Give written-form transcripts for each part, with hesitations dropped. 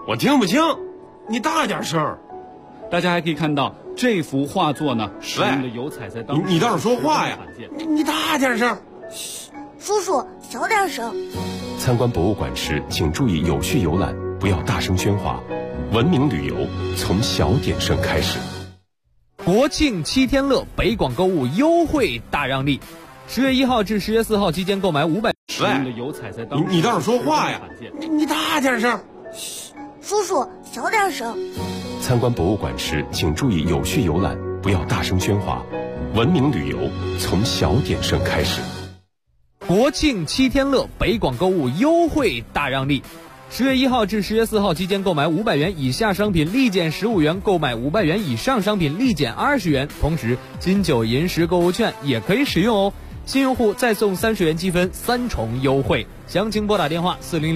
我听不清，你大点声。 大家还可以看到这幅画作呢，使用的油彩在当时你倒是说话呀！你大点声。 嘘，叔叔小点声。 参观博物馆时，请注意有序游览，不要大声喧哗。文明旅游从小点声开始。 国庆7天乐，北广购物优惠大让利，10月1号至10月4号期间购买500。 使用的油彩在当时你倒是说话呀！你大点声。 嘘，叔叔小点声。 参观博物馆时，请注意有序游览，不要大声喧哗。文明旅游从小点声开始。 国庆7天乐，北广购物优惠大让利，10月1号至10月4号期间购买500元以下商品立减15元，购买500元以上商品立减20元。同时，金9银10购物券也可以使用哦。新用户再送30元积分，3重优惠。详情拨打电话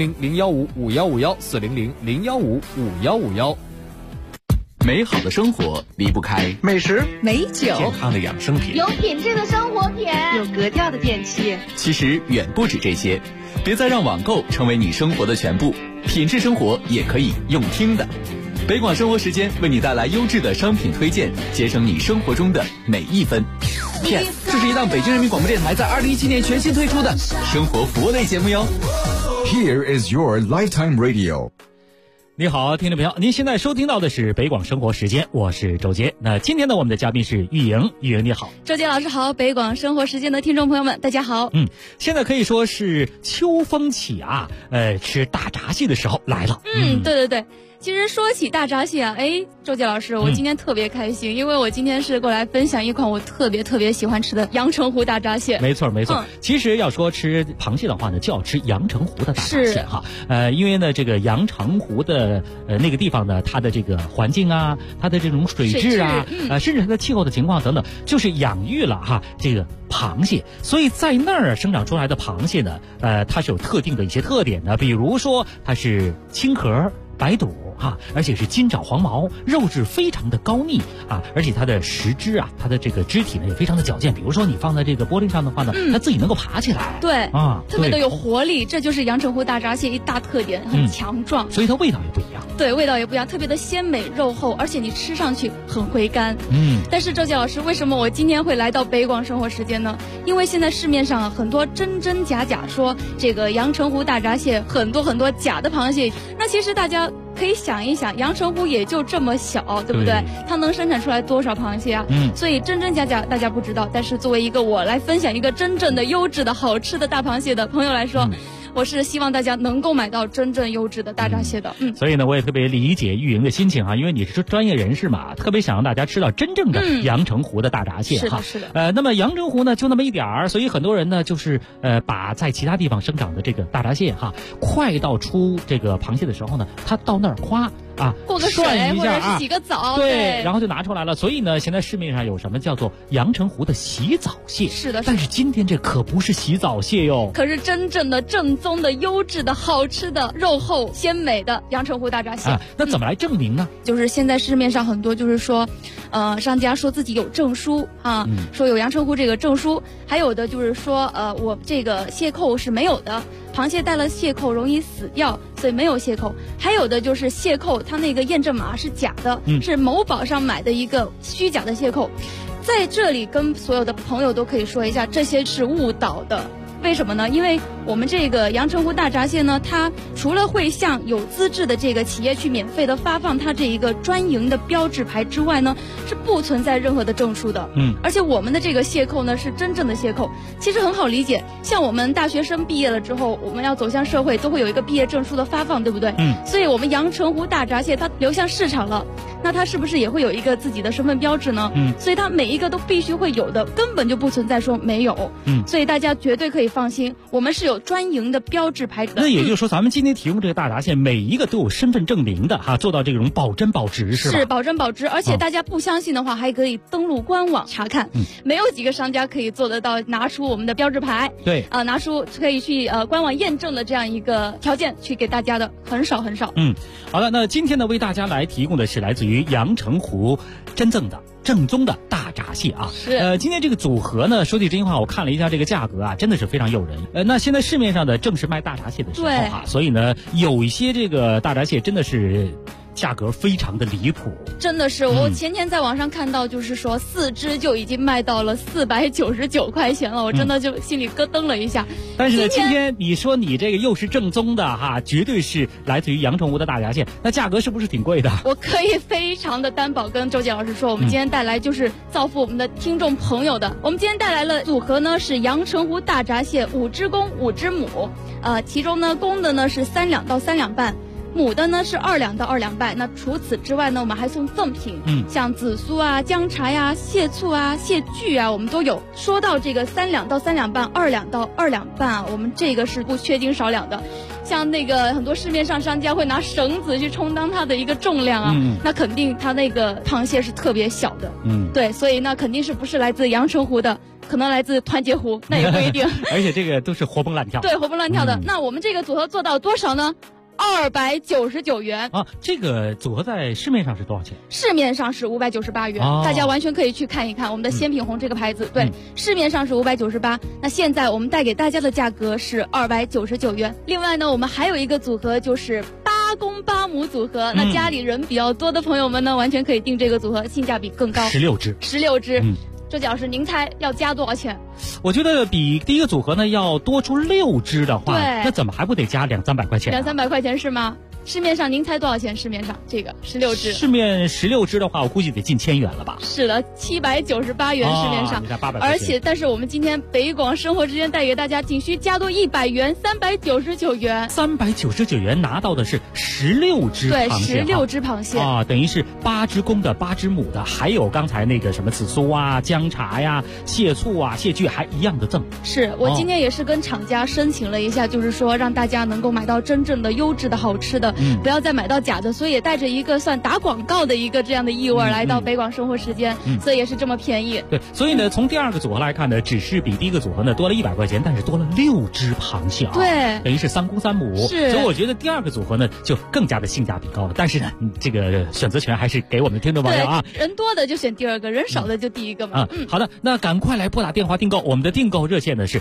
400-015-5151，400-015-5151。 美好的生活离不开美食、 美酒、 健康的养生品， 有品质的生活品， 有格调的电器。 其实远不止这些，别再让网购成为你生活的全部，品质生活也可以用听的。北广生活时间为你带来优质的商品推荐，节省你生活中的每一分。Yes， 这是一档北京人民广播电台在2017年全新推出的生活服务类节目哟。 Here is your lifetime radio。 你好，听众朋友，您现在收听到的是北广生活时间，我是周杰。那今天呢，我们的嘉宾是玉莹，玉莹你好。 周杰老师好，北广生活时间的听众朋友们，大家好。 现在可以说是秋风起啊，吃大闸蟹的时候来了。 对对对。其实说起大闸蟹啊，周杰老师，我今天特别开心，因为我今天是过来分享一款我特别喜欢吃的阳澄湖大闸蟹。 没错。其实要说吃螃蟹的话呢，就要吃阳澄湖的大闸蟹哈。因为呢，这个阳澄湖的那个地方呢，它的这个环境啊，它的这种水质啊，甚至它的气候的情况等等，就是养育了哈这个螃蟹，所以在那儿生长出来的螃蟹呢，它是有特定的一些特点的，比如说它是青壳白肚啊，而且是金爪黄毛，肉质非常的高腻啊，而且它的食肢啊，它的这个肢体呢也非常的矫健。比如说你放在这个玻璃上的话呢，它自己能够爬起来。 对啊，特别的有活力，这就是阳澄湖大闸蟹一大特点，很强壮。 所以它味道也不一样。 对，味道也不一样，特别的鲜美肉厚，而且你吃上去很回甘。但是周杰老师，为什么我今天会来到北广生活时间呢？因为现在市面上很多真真假假，说这个阳澄湖大闸蟹很多假的螃蟹。那其实大家可以想一想，阳澄湖也就这么小，对不对？它能生产出来多少螃蟹啊？所以真真假假大家不知道，但是作为一个我来分享一个真正的优质的好吃的大螃蟹的朋友来说，我是希望大家能够买到真正优质的大闸蟹的。 所以呢，我也特别理解玉莹的心情啊，因为你是专业人士嘛，特别想让大家吃到真正的阳澄湖的大闸蟹哈。 是的。 那么阳澄湖呢就那么一点儿，所以很多人呢就是把在其他地方生长的这个大闸蟹哈，快到出这个螃蟹的时候呢，他到那儿夸啊， 过个水或者是洗个澡， 对，然后就拿出来了。所以呢，现在市面上有什么叫做阳澄湖的洗澡蟹？ 是的。 但是今天这可不是洗澡蟹哟， 可是真正的正宗的优质的好吃的肉厚鲜美的阳澄湖大闸蟹。 那怎么来证明呢？ 就是现在市面上很多就是说，商家说自己有证书啊，说有阳澄湖这个证书，还有的就是说我这个蟹扣是没有的。螃蟹带了蟹扣容易死掉，所以没有蟹扣。还有的就是蟹扣，它那个验证码是假的，是某宝上买的一个虚假的蟹扣。在这里跟所有的朋友都可以说一下，这些是误导的。为什么呢？因为我们这个阳澄湖大闸蟹呢，它除了会向有资质的这个企业去免费的发放它这一个专营的标志牌之外呢，是不存在任何的证书的。而且我们的这个蟹扣呢是真正的蟹扣，其实很好理解。像我们大学生毕业了之后，我们要走向社会，都会有一个毕业证书的发放，对不对？所以我们阳澄湖大闸蟹它流向市场了，那它是不是也会有一个自己的身份标志呢？所以它每一个都必须会有的，根本就不存在说没有。所以大家绝对可以放心，我们是有专营的标志牌的。 那也就是说，咱们今天提供这个大闸蟹，每一个都有身份证明的哈，做到这种保真保值是吧？ 是保真保值，而且大家不相信的话，还可以登录官网查看。没有几个商家可以做得到拿出我们的标志牌， 对拿出可以去官网验证的这样一个条件去给大家的，很少。 好的，那今天呢为大家来提供的是来自于阳澄湖真正的正宗的大闸蟹啊。 是。 今天这个组合呢，说句真心话，我看了一下这个价格啊，真的是非常诱人。那现在市面上的正是卖大闸蟹的时候啊，所以呢，有一些这个大闸蟹真的是价格非常的离谱。 真的是，我前天在网上看到，就是说4只就已经卖到了499块钱了，我真的就心里咯噔了一下。 但是呢，今天你说你这个又是正宗的哈，绝对是来自于阳澄湖的大闸蟹，那价格是不是挺贵的？ 我可以非常的担保跟周杰老师说，我们今天带来就是造福我们的听众朋友的。我们今天带来了组合呢是阳澄湖大闸蟹5只公5只母，其中呢公的呢是3两到3两半。母的呢是2两到2两半。那除此之外呢，我们还送赠品，像紫苏啊、姜茶呀、蟹醋啊、蟹具啊，我们都有。说到这个3两到3两半、2两到2两半啊，我们这个是不缺斤少两的。像那个很多市面上商家会拿绳子去充当它的一个重量啊，那肯定它那个螃蟹是特别小的，对，所以那肯定是不是来自阳澄湖的，可能来自团结湖，那也不一定。 而且这个都是活蹦乱跳， 对，活蹦乱跳的。那我们这个组合做到多少呢？299元啊！这个组合在市面上是多少钱？ 市面上是598元，大家完全可以去看一看我们的鲜品红这个牌子。对，市面上是598，那现在我们带给大家的价格是299元。另外呢，我们还有一个组合就是8公8母组合，那家里人比较多的朋友们呢，完全可以订这个组合，性价比更高。 16只。 周姐老师，您猜要加多少钱？ 我觉得比第一个组合呢要多出6只的话， 对， 那怎么还不得加200-300块钱 ？200-300块钱是吗？市面上您猜多少钱？市面上这个16只， 市面16只的话，我估计得近1000元了吧？ 是的，798元市面上， 你看800块钱。 而且，但是我们今天北广生活之间带给大家，仅需加多100元，399元。 399元拿到的是16只螃蟹， 对，16只螃蟹啊，等于是8只公的8只母的，还有刚才那个什么紫苏啊、姜茶呀、蟹醋啊、蟹具还一样的赠。 是我今天也是跟厂家申请了一下，就是说让大家能够买到真正的优质的好吃的。不要再买到假的，所以也带着一个算打广告的一个这样的意味来到北广生活时间，所以也是这么便宜。 对，所以呢，从第2个组合来看呢，只是比第一个组合呢多了100块钱，但是多了6只螃蟹啊， 对， 等于是3公3母。 是， 所以我觉得第2个组合呢就更加的性价比高了。但是呢，这个选择权还是给我们的听众朋友啊。 人多的就选第2个，人少的就第1个嘛。 好的，那赶快来拨打电话订购，我们的订购热线呢是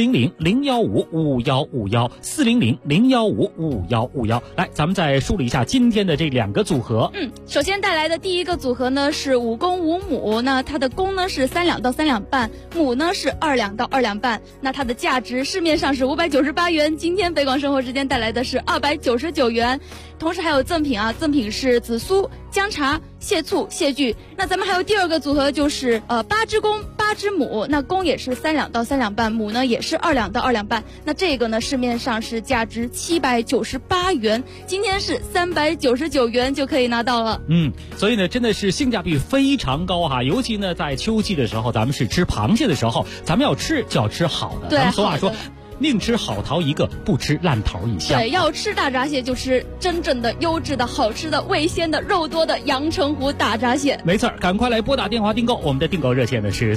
400-015-5151，400-015-5151。来，咱们再梳理一下今天的这2个组合。 首先带来的第一个组合呢是5公5母，那它的公呢是3两到3两半，母呢是2两到2两半。那它的价值市面上是598元，今天北广生活之间带来的是299元，同时还有赠品啊，赠品是紫苏、姜茶、蟹醋、蟹具。那咱们还有第2个组合就是8只公8只母，那公也是3两到3两半，母呢也是2两到2两半。那这个呢市面上是价值798元，今天是399元就可以拿到了。 所以呢真的是性价比非常高哈，尤其呢在秋季的时候，咱们是吃螃蟹的时候，咱们要吃就要吃好的。咱们俗话说宁吃好桃一个，不吃烂桃一箱。 对，要吃大闸蟹就吃真正的优质的好吃的味鲜的肉多的阳澄湖大闸蟹。 没错，赶快来拨打电话订购，我们的订购热线呢是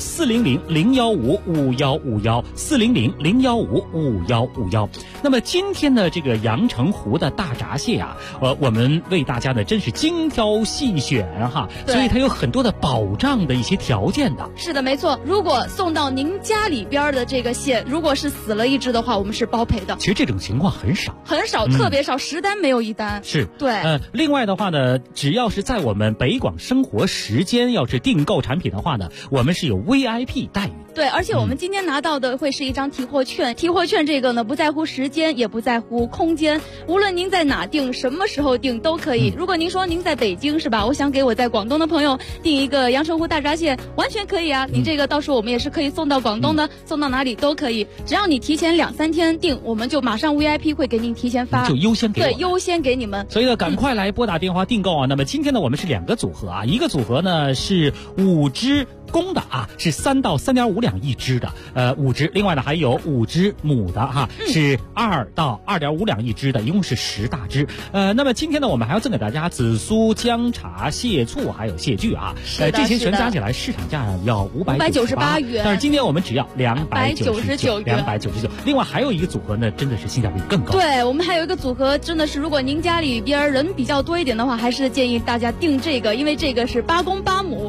400-015-5151，400-015-5151。那么今天的这个阳澄湖的大闸蟹啊，我们为大家呢真是精挑细选哈，所以它有很多的保障的一些条件的。 是的，没错。如果送到您家里边的这个蟹，如果是死了1只的话，我们是包赔的。 其实这种情况很少， 特别少，10单没有1单。 是， 对。 另外的话呢，只要是在我们北广生活时间要是订购产品的话呢，我们是有 VIP 待遇。 对，而且我们今天拿到的会是一张提货券，提货券这个呢不在乎时间，也不在乎空间，无论您在哪订，什么时候订都可以。如果您说您在北京是吧，我想给我在广东的朋友订一个阳澄湖大闸蟹，完全可以啊。你这个到时候我们也是可以送到广东的，送到哪里都可以，只要你提前2-3天订，我们就马上 VIP 会给您提前发， 就优先给我。 对，优先给你们。 所以呢，赶快来拨打电话订购啊。那么今天呢，我们是2个组合啊，一个组合呢是5只公的啊，是3到3.5两1只的，5只。另外呢还有5只母的哈，是2到2.5两1只的，一共是10大只。那么今天呢，我们还要赠给大家紫苏、姜茶、蟹醋还有蟹具啊，这些全加起来市场价要598元，但是今天我们只要299元。另外还有一个组合呢，真的是性价比更高。 对，我们还有一个组合，真的是如果您家里边人比较多一点的话，还是建议大家订这个，因为这个是8公8母。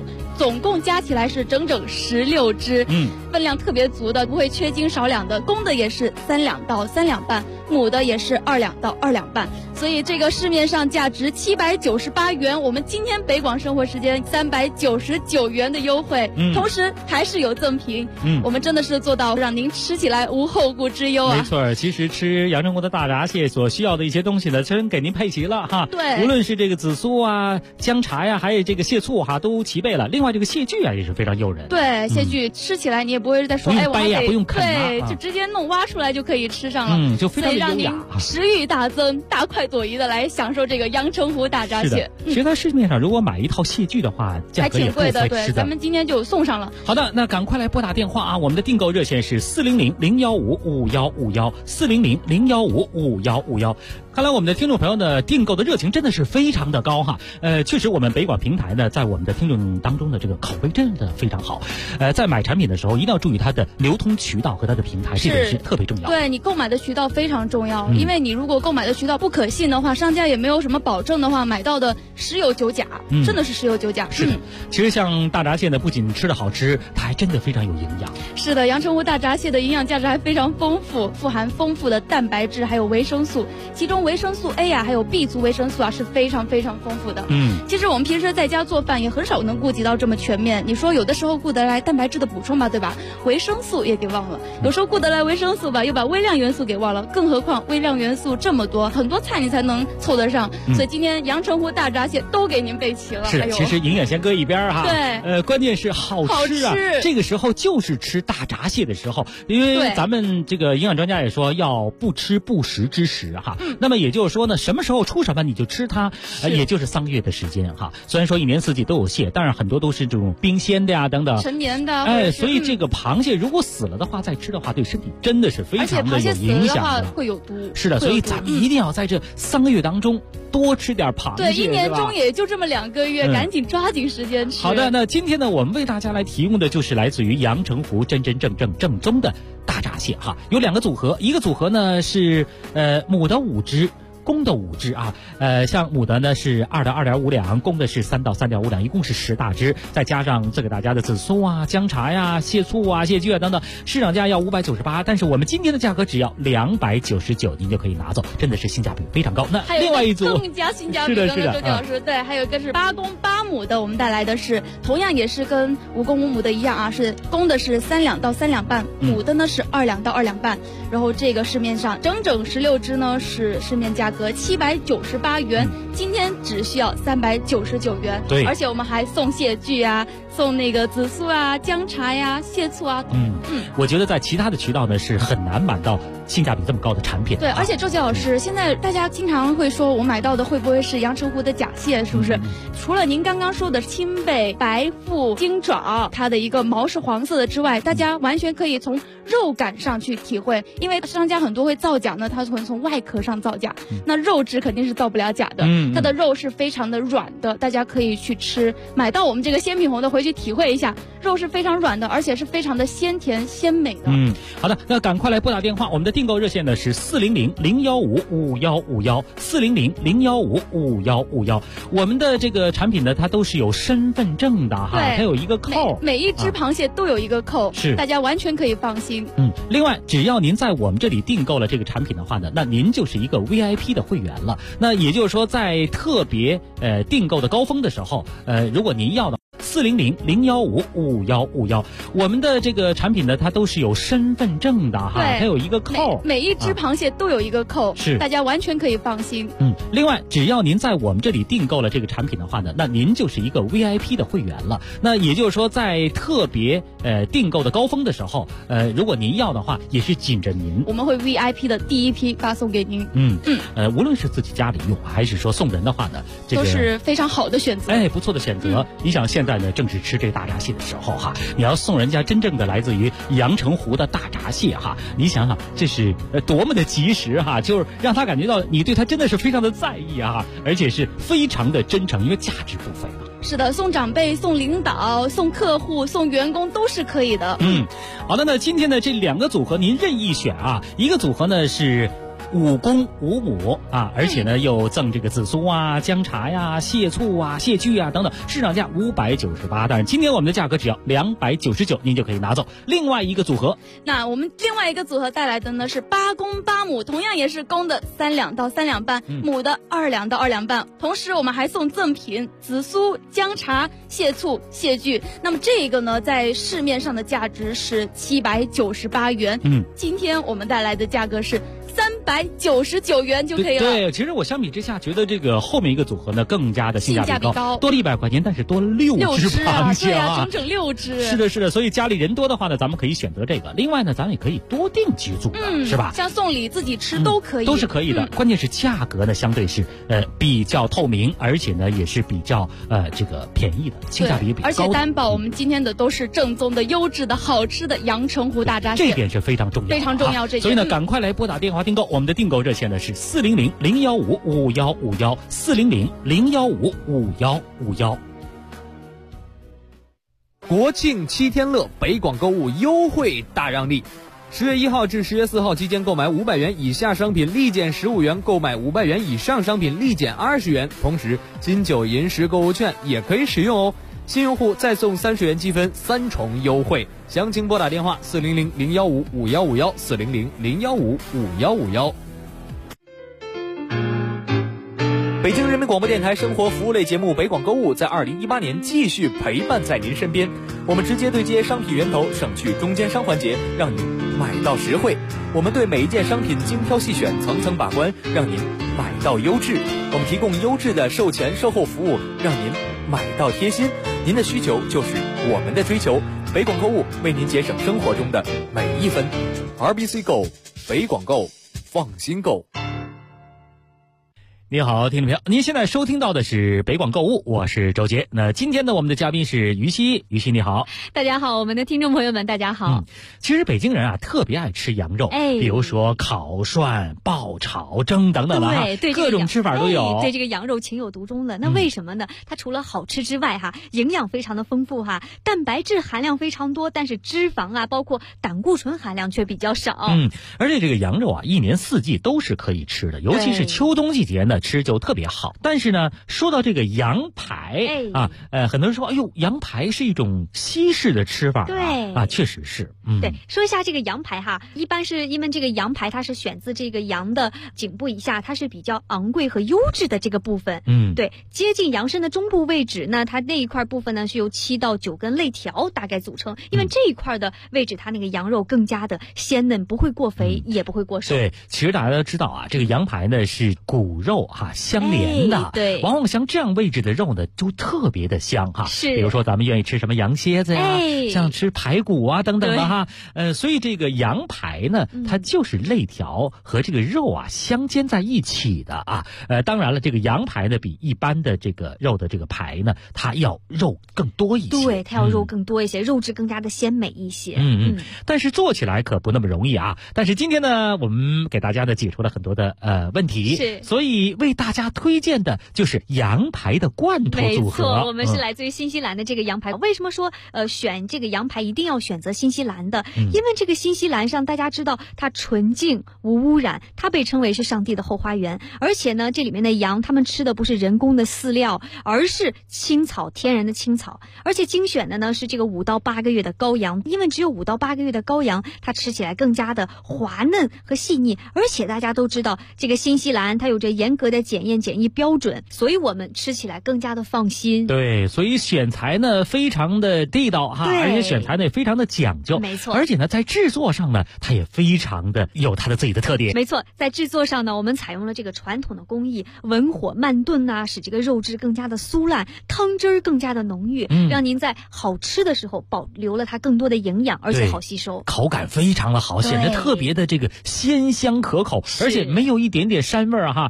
总共加起来是整整16只，分量特别足的，不会缺斤少两的。公的也是3两到3两半，母的也是2两到2两半。所以这个市面上价值798元，我们今天北广生活时间399元的优惠，同时还是有赠品。我们真的是做到让您吃起来无后顾之忧啊！ 没错，其实吃阳澄湖的大闸蟹所需要的一些东西呢，全给您配齐了哈。 对， 无论是这个紫苏啊、姜茶呀，还有这个蟹醋哈，都齐备了。另外这个蟹具啊也是非常诱人。 对，蟹具吃起来你也不会再说， 哎，我还得不用啃对，就直接弄挖出来就可以吃上了， 就非常的优雅， 所以让您食欲大增，大快朵颐的来享受这个阳澄湖大闸蟹。 其实在市面上如果买一套蟹具的话，价格也不菲， 还挺贵的。对，咱们今天就送上了。 好的，那赶快来拨打电话啊！我们的订购热线是400-015-5151，400-015-5151。看来我们的听众朋友呢，订购的热情真的是非常的高哈。确实我们北广平台呢，在我们的听众当中的这个口碑真的非常好。在买产品的时候，一定要注意它的流通渠道和它的平台，这点是特别重要的。 对，你购买的渠道非常重要，因为你如果购买的渠道不可信的话，商家也没有什么保证的话，买到的十有九假，真的是十有九假。 是的，其实像大闸蟹呢，不仅吃的好吃，它还真的非常有营养。 是的，阳澄湖大闸蟹的营养价值还非常丰富，富含丰富的蛋白质还有维生素，其中维生素 A 啊，还有 B 族维生素啊是非常非常丰富的。其实我们平时在家做饭也很少能顾及到这么全面。你说有的时候顾得来蛋白质的补充吧，对吧？维生素也给忘了，有时候顾得来维生素吧，又把微量元素给忘了。更何况微量元素这么多，很多菜你才能凑得上。所以今天阳澄湖大闸蟹都给您备齐了。 是，其实营养先搁一边哈。 对， 关键是好吃啊！这个时候就是吃大闸蟹的时候，因为咱们这个营养专家也说要不吃不食之时哈。那么也就是说呢，什么时候出什么你就吃它，也就是3个月的时间哈。虽然说一年四季都有蟹，但是很多都是这种冰鲜的呀等等， 陈年的。 所以这个螃蟹如果死了的话再吃的话，对身体真的是非常的有影响的。 而且螃蟹死了的话会有毒。 是的，所以咱们一定要在这3个月当中多吃点螃蟹。 对，一年中也就这么2个月，赶紧抓紧时间吃。 好的，那今天呢，我们为大家来提供的就是来自于阳澄湖真正宗的大闸蟹哈，有2个组合，一个组合呢是母的5只。公的5只啊，像母的呢是2到2.5两，公的是3到3.5两，一共是10大只，再加上这个大家的紫苏啊、姜茶呀、蟹醋啊、蟹具啊等等，市场价要598，但是我们今天的价格只要299，您就可以拿走，真的是性价比非常高。那另外一组更加性价比，刚刚周老师对，还有一个是8公8母的，我们带来的是同样也是跟5公5母的一样啊，是公的是3两到3两半，母的呢是2两到2两半，然后这个市面上整整16只呢是市面价格798元，今天只需要399元。 对， 而且我们还送蟹具啊，送那个紫苏啊、姜茶呀、蟹醋啊。 我觉得在其他的渠道呢是很难买到性价比这么高的产品。 对，而且周杰老师，现在大家经常会说我买到的会不会是阳澄湖的假蟹，是不是？除了您刚刚说的青背、白腹、金爪，它的一个毛是黄色的之外，大家完全可以从肉感上去体会，因为商家很多会造假呢，它会从外壳上造假，那肉质肯定是造不了假的。它的肉是非常的软的，大家可以去吃，买到我们这个鲜品红的回去体会一下，肉是非常软的，而且是非常的鲜甜鲜美的。 好的，那赶快来拨打电话，我们的订购热线呢是400-015-5151，400-015-5151。我们的这个产品呢，它都是有身份证的哈，它有一个扣， 每一只螃蟹都有一个扣， 是大家完全可以放心。 另外，只要您在我们这里订购了这个产品的话呢，那您就是一个 VIP 的会员了。那也就是说，在特别订购的高峰的时候，如果您要的400-015-5151，我们的这个产品呢，它都是有身份证的哈，它有一个扣， 每一只螃蟹都有一个扣， 是大家完全可以放心。 另外，只要您在我们这里订购了这个产品的话呢，那您就是一个 VIP 的会员了。那也就是说，在特别订购的高峰的时候，如果您要的话，也是紧着您， 我们会 VIP 的第一批发送给您。 无论是自己家里用，还是说送人的话呢， 都是非常好的选择。 不错的选择。你想现在呢，正是吃这个大闸蟹的时候哈，你要送人家真正的来自于阳澄湖的大闸蟹哈，你想想这是多么的及时哈，就是让他感觉到你对他真的是非常的在意啊，而且是非常的真诚，因为价值不菲嘛。 是的，送长辈、送领导、送客户、送员工都是可以的。 好的，那今天的这2个组合您任意选啊，一个组合呢是 5公5母啊，而且呢又赠这个紫苏啊、姜茶呀、蟹醋啊、蟹具啊等等，市场价598，但是今天我们的价格只要299，您就可以拿走。另外一个组合， 那我们另外一个组合带来的呢是8公8母，同样也是公的3两到3两半，母的2两到2两半。同时我们还送赠品紫苏、姜茶、蟹醋、蟹具。那么这个呢，在市面上的价值是798元，今天我们带来的价格是399元就可以了。 对，其实我相比之下觉得这个后面一个组合呢更加的性价比高，多了100块钱，但是多了6只螃蟹啊，整整6只。 是的，是的，所以家里人多的话呢，咱们可以选择这个。另外呢，咱们也可以多订几组的，是吧？ 像送礼自己吃都可以， 都是可以的。关键是价格呢，相对是比较透明，而且呢也是比较这个便宜的，性价比也比较高的。 而且担保我们今天的都是正宗的、优质的、好吃的阳澄湖大闸蟹， 这点是非常重要， 非常重要。这点， 所以呢，赶快来拨打电话订购，我们的订购热线呢是400-015-5151，400-015-5151。 国庆7天乐，北广购物优惠大让利。10月1号至10月4号期间购买500元以下商品立减15元，购买500元以上商品立减20元。同时，金9银10购物券也可以使用哦。新用户再送30元积分，3重优惠。详情拨打电话400-015-5151，400-015-5151。北京人民广播电台生活服务类节目《北广购物》在2018年继续陪伴在您身边。我们直接对接商品源头，省去中间商环节，让您买到实惠。我们对每一件商品精挑细选，层层把关，让您买到优质。我们提供优质的售前售后服务，让您买到贴心。您的需求就是我们的追求。北广购物为您节省生活中的每一分。RBC 购，北广购，放心购。 你好，听众朋友，您现在收听到的是北广购物，我是周杰。那今天呢，我们的嘉宾是于西，于西你好。 大家好，我们的听众朋友们大家好。 其实北京人啊特别爱吃羊肉，比如说烤涮、爆炒、蒸等等的哈， 对各种吃法都有。 对这个羊肉情有独钟的。那为什么呢？它除了好吃之外哈，营养非常的丰富哈，蛋白质含量非常多，但是脂肪啊，包括胆固醇含量却比较少。 而且这个羊肉啊，一年4季都是可以吃的，尤其是秋冬季节呢。吃就特别好，但是呢，说到这个羊排很多人说，哎呦，羊排是一种西式的吃法， 对啊，确实是， 对，说一下这个羊排哈，一般是因为这个羊排它是选自这个羊的颈部以下，它是比较昂贵和优质的这个部分，对，接近羊身的中部位置呢，它那一块部分呢是由7到9根肋条大概组成，因为这一块的位置，它那个羊肉更加的鲜嫩，不会过肥，也不会过瘦。 对，其实大家都知道啊，这个羊排呢是骨肉相连的， 对， 往往像这样位置的肉呢，就特别的香哈。 是， 比如说咱们愿意吃什么羊蝎子呀，像吃排骨啊等等的哈。所以这个羊排呢，它就是肋条和这个肉啊相间在一起的啊。当然了，这个羊排呢比一般的这个肉的这个排呢，它要肉更多一些。 对，它要肉更多一些，肉质更加的鲜美一些。 但是做起来可不那么容易啊。但是今天呢，我们给大家呢解除了很多的问题， 是， 所以为大家推荐的就是羊排的罐头组合。 没错，我们是来自于新西兰的这个羊排。为什么说选这个羊排一定要选择新西兰的？因为这个新西兰上大家知道它纯净无污染，它被称为是上帝的后花园。而且呢，这里面的羊他们吃的不是人工的饲料，而是青草，天然的青草。而且精选的呢是这个5到8个月的羔羊，因为只有5到8个月的羔羊，它吃起来更加的滑嫩和细腻。而且大家都知道，这个新西兰它有着严格的检疫标准，所以我们吃起来更加的放心。 对，所以选材呢非常的地道哈，而且选材呢也非常的讲究， 没错。 而且呢在制作上呢，它也非常的有它的自己的特点。 没错，在制作上呢，我们采用了这个传统的工艺，文火慢炖啊，使这个肉质更加的酥烂，汤汁儿更加的浓郁，让您在好吃的时候保留了它更多的营养，而且好吸收， 口感非常的好，显得特别的这个鲜香可口，而且没有一点点膻味儿哈，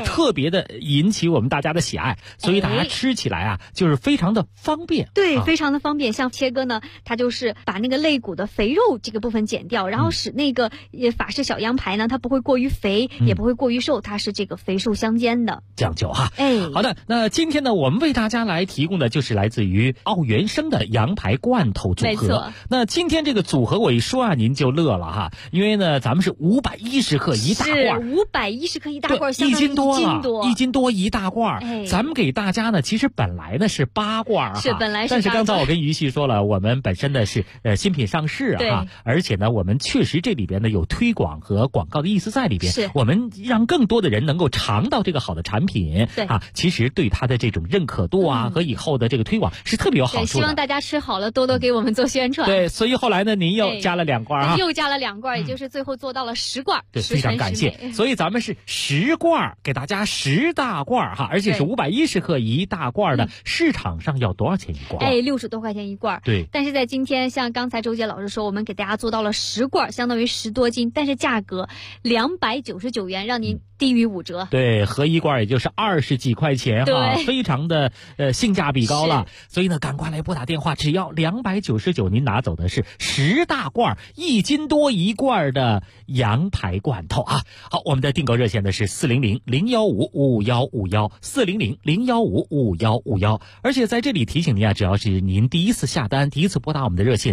特别的引起我们大家的喜爱，所以大家吃起来啊，就是非常的方便。 对，非常的方便。像切割呢，它就是把那个肋骨的肥肉这个部分剪掉，然后使那个法式小羊排呢，它不会过于肥，也不会过于瘦，它是这个肥瘦相间的， 讲究哈。好的，那今天呢，我们为大家来提供的就是来自于奥原生的羊排罐头组合。 没错。 那今天这个组合我一说啊，您就乐了哈，因为呢，咱们是510克一大罐 ，510克一大罐， 一斤多了 ，1斤多一大罐。咱们给大家呢，其实本来呢是8罐哈， 本来是8罐， 但是刚才我跟于西说了，我们本身呢是新品上市啊，而且呢，我们确实这里边呢有推广和广告的意思在里边，我们让更多的人能够尝到这个好的产品，其实对它的这种认可度啊和以后的这个推广是特别有好处的。 希望大家吃好了多多给我们做宣传。 对，所以后来呢，您又加了2罐啊， 又加了2罐，也就是最后做到了10罐。 对，非常感谢。所以咱们是10罐，给大家10大罐哈，而且是510克一大罐的，市场上要多少钱一罐 ？60多块钱一罐。 对。 但是在今天，像刚才周杰老师说，我们给大家做到了10罐，相当于10多斤，但是价格299元，让您低于5折。 对，合一罐也就是20几块钱哈，非常的性价比高了。所以呢，赶快来拨打电话，只要299，您拿走的是10大罐1斤多一罐的羊排罐头啊。好，我们的订购热线呢是400-015-5151，400-015-5151。而且在这里提醒您啊，只要是您第一次下单，第一次拨打我们的热线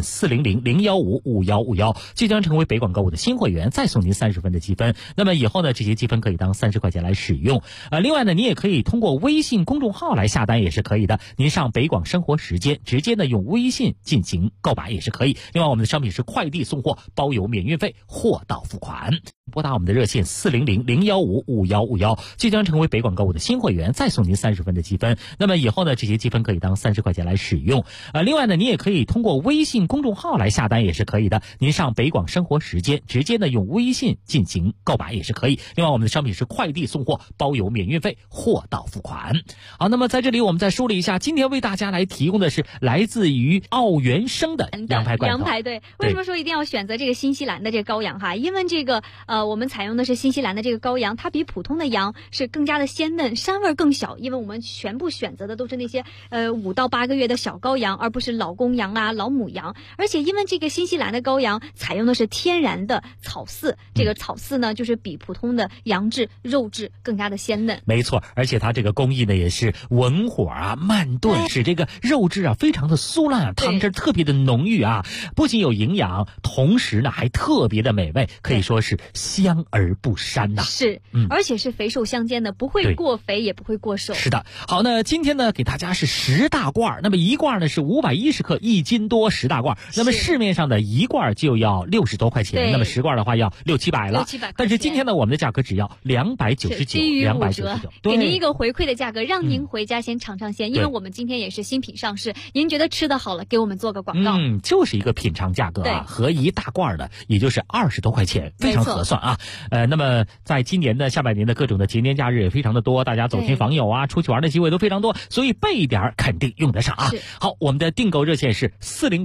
400-015-5151，即将成为北广购物的新会员，再送您30分的积分。那么以后呢，这些积分可以当30块钱来使用。另外呢，你也可以通过微信公众号来下单也是可以的。您上北广生活时间，直接呢用微信进行购买也是可以。另外，我们的商品是快递送货，包邮免运费，货到付款。拨打我们的热线400-015-5151，即将成为北广购物的新会员，再送您30分的积分。那么以后呢，这些积分可以当30块钱来使用。另外呢，你也可以通过微信公众号来下单也是可以的。您上北广生活时间，直接呢用微信进行购买也是可以。另外，我们的商品是快递送货，包邮免运费，货到付款。好，那么在这里我们再梳理一下，今天为大家来提供的是来自于奥原生的羊排罐头。 羊排，对，为什么说一定要选择这个新西兰的这个羔羊哈？因为这个我们采用的是新西兰的这个羔羊，它比普通的羊是更加的鲜嫩，膻味更小。因为我们全部选择的都是那些5到8个月的小羔羊，而不是老公羊啊、老母羊。而且因为这个新西兰的羔羊采用的是天然的草饲，这个草饲呢就是比普通的羊质、肉质更加的鲜嫩。 没错，而且它这个工艺呢也是文火啊慢炖，使这个肉质啊非常的酥烂，汤汁特别的浓郁啊，不仅有营养，同时呢还特别的美味，可以说是香而不膻呐。 是，而且是肥瘦相间的，不会过肥也不会过瘦。 是的。好，那今天呢给大家是10大罐，那么一罐呢是510克1斤多10大罐，那么市面上的一罐就要60多块钱，那么10罐的话要600-700了。但是今天呢我们的价格只要299， 低于5折，给您一个回馈的价格，让您回家先尝尝鲜。因为我们今天也是新品上市，您觉得吃的好了，给我们做个广告。 就是一个品尝价格啊，合一大罐的也就是20多块钱，非常合算啊。那么在今年的下半年的各种的节年假日也非常的多，大家走亲访友啊，出去玩的机会都非常多，所以备一点肯定用得上啊。好，我们的订购热线是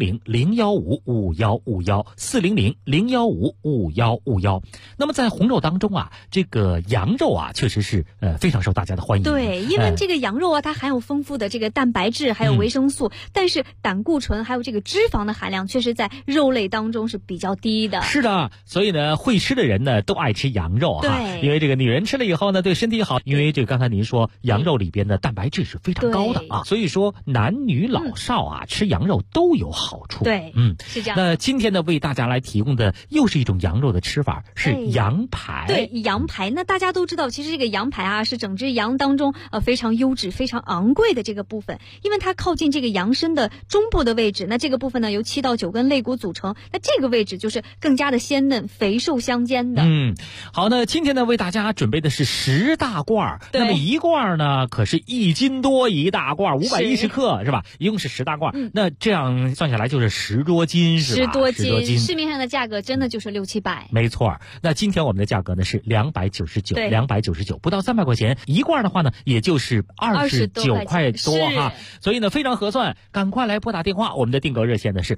400-015-5151，400-015-5151。那么在红肉当中啊，这个羊肉啊确实是非常受大家的欢迎。 对，因为这个羊肉啊，它含有丰富的这个蛋白质，还有维生素，但是胆固醇还有这个脂肪的含量确实在肉类当中是比较低的。 是的，所以呢，会吃的人呢都爱吃羊肉啊。 对， 因为这个女人吃了以后呢，对身体好。因为这个刚才您说羊肉里边的蛋白质是非常高的啊，所以说男女老少啊吃羊肉都有好处。 对，是这样。 那今天呢为大家来提供的又是一种羊肉的吃法，是羊排。 对，羊排。那大家都知道，其实这个羊排啊是整只羊当中非常优质、非常昂贵的这个部分，因为它靠近这个羊身的中部的位置。那这个部分呢由7到9根肋骨组成，那这个位置就是更加的鲜嫩、肥瘦相间的。 好，那今天呢为大家准备的是10大罐，那么一罐呢可是1斤多一大罐，510克是吧？一共是10大罐，那这样算下来就是10多斤是吧？10多斤， 市面上的价格真的就是600-700。 没错，那今天我们的价格呢是299 299，不到300块钱一罐的话呢，也就是29块多哈，所以呢非常合算，赶快来拨打电话，我们的订购热线呢是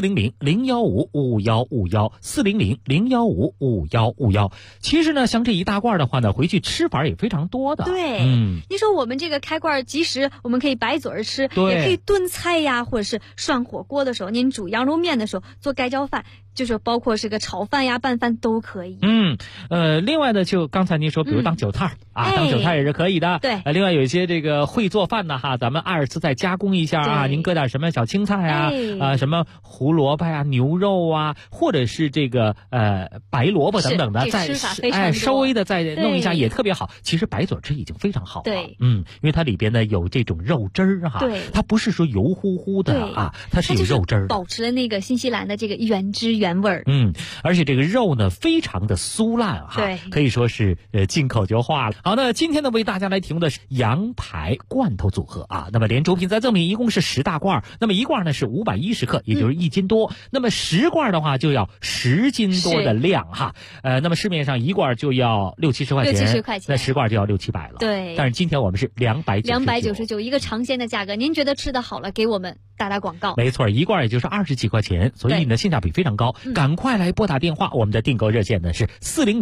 400-015-5151，400-015-5151。其实呢，像这一大罐的话呢，回去吃法也非常多的。 对，你说我们这个开罐即食，我们可以白嘴吃，也可以炖菜呀，或者是涮火锅的时候，您煮羊肉面的时候，做盖浇饭，就是包括是个炒饭呀、拌饭都可以。 另外呢，就刚才您说，比如当韭菜当韭菜也是可以的。 对， 另外有一些这个会做饭的哈，咱们2次再加工一下啊，您搁点什么小青菜啊，什么胡萝卜啊、牛肉啊，或者是这个白萝卜等等的，再稍微的再弄一下也特别好。其实白嘴吃已经非常好了。 对， 因为它里边呢有这种肉汁儿哈， 对， 它不是说油乎乎的啊，它是有肉汁儿， 保持了那个新西兰的这个原汁原味儿。 而且这个肉呢非常的酥烂哈， 对， 可以说是进口就化了。好，那今天呢为大家来提供的是羊排罐头组合啊，那么连周品再赠品一共是10大罐，那么一罐呢是510克，也就是1斤多，那么10罐的话就要10斤多的量哈。那么市面上一罐就要60-70块钱，那10罐就要600-700了。 对， 但是今天我们是 299，一个尝鲜的价格，您觉得吃的好了，给我们打广告。 没错，一罐也就是20几块钱，所以呢性价比非常高，赶快来拨打电话，我们的订购热线呢是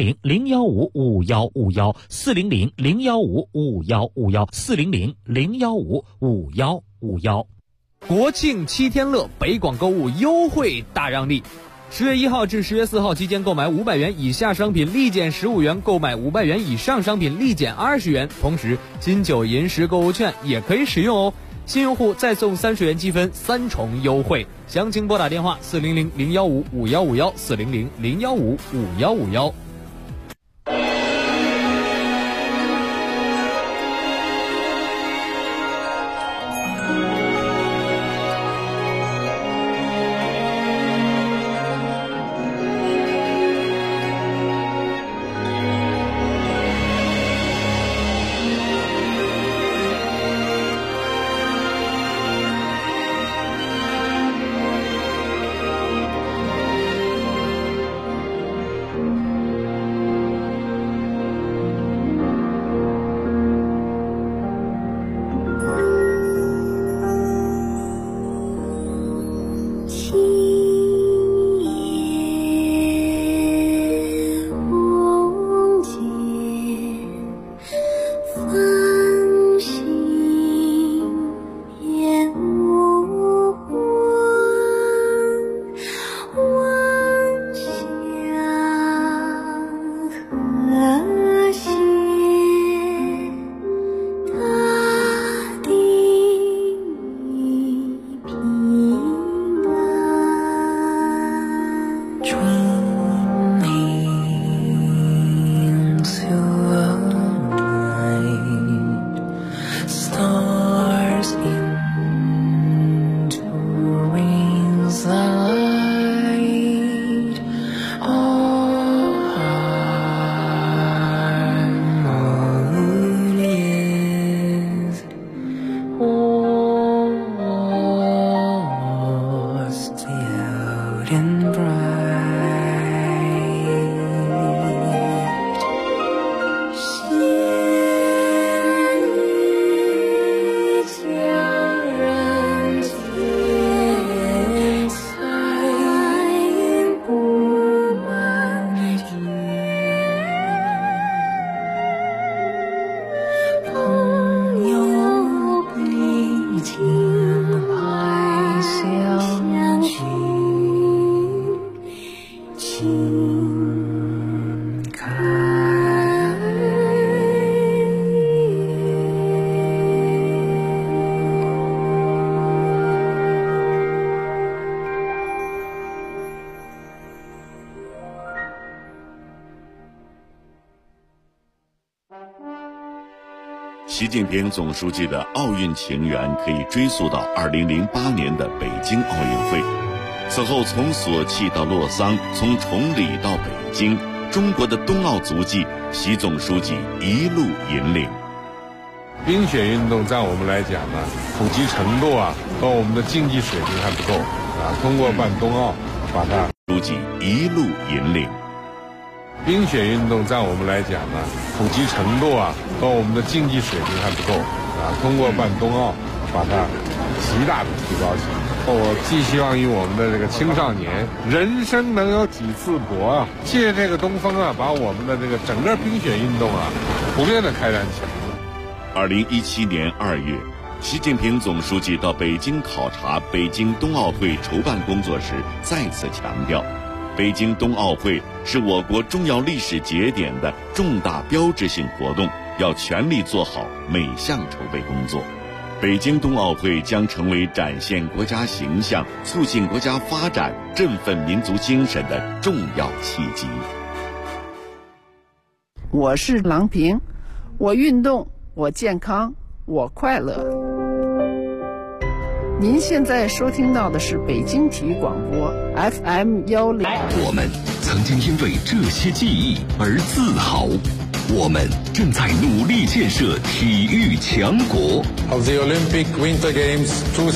400-015-5151，400-015-5151，400-015-5151。 国庆7天乐，北广购物优惠大让利。10月1号至10月4号期间购买500元以下商品立减15元，购买500元以上商品立减20元，同时金九银10购物券也可以使用哦。新用户再送30元积分，3重优惠。详情拨打电话400-015-5151，400-015-5151。 习近平总书记的奥运情缘可以追溯到2008年的北京奥运会。此后从索契到洛桑，从崇礼到北京，中国的冬奥足迹，习总书记一路引领。 冰雪运动在我们来讲呢，普及程度和我们的竞技水平还不够通过办冬奥把它书记一路引领。 冰雪运动在我们来讲呢，普及程度啊和我们的竞技水平还不够啊。通过办冬奥，把它极大的提高起来。我寄希望于我们的这个青少年，人生能有几次搏啊！借这个东风啊，把我们的这个整个冰雪运动啊，普遍的开展起来。 2017年2月，习近平总书记到北京考察北京冬奥会筹办工作时，再次强调，北京冬奥会是我国重要历史节点的重大标志性活动，要全力做好每项筹备工作。北京冬奥会将成为展现国家形象、促进国家发展、振奋民族精神的重要契机。 我是郎平，我运动，我健康，我快乐。您现在收听到的是北京体育广播 FM10。 我们曾经因为这些记忆而自豪。我们正在努力建设体育强国。 Of the Olympic Winter Games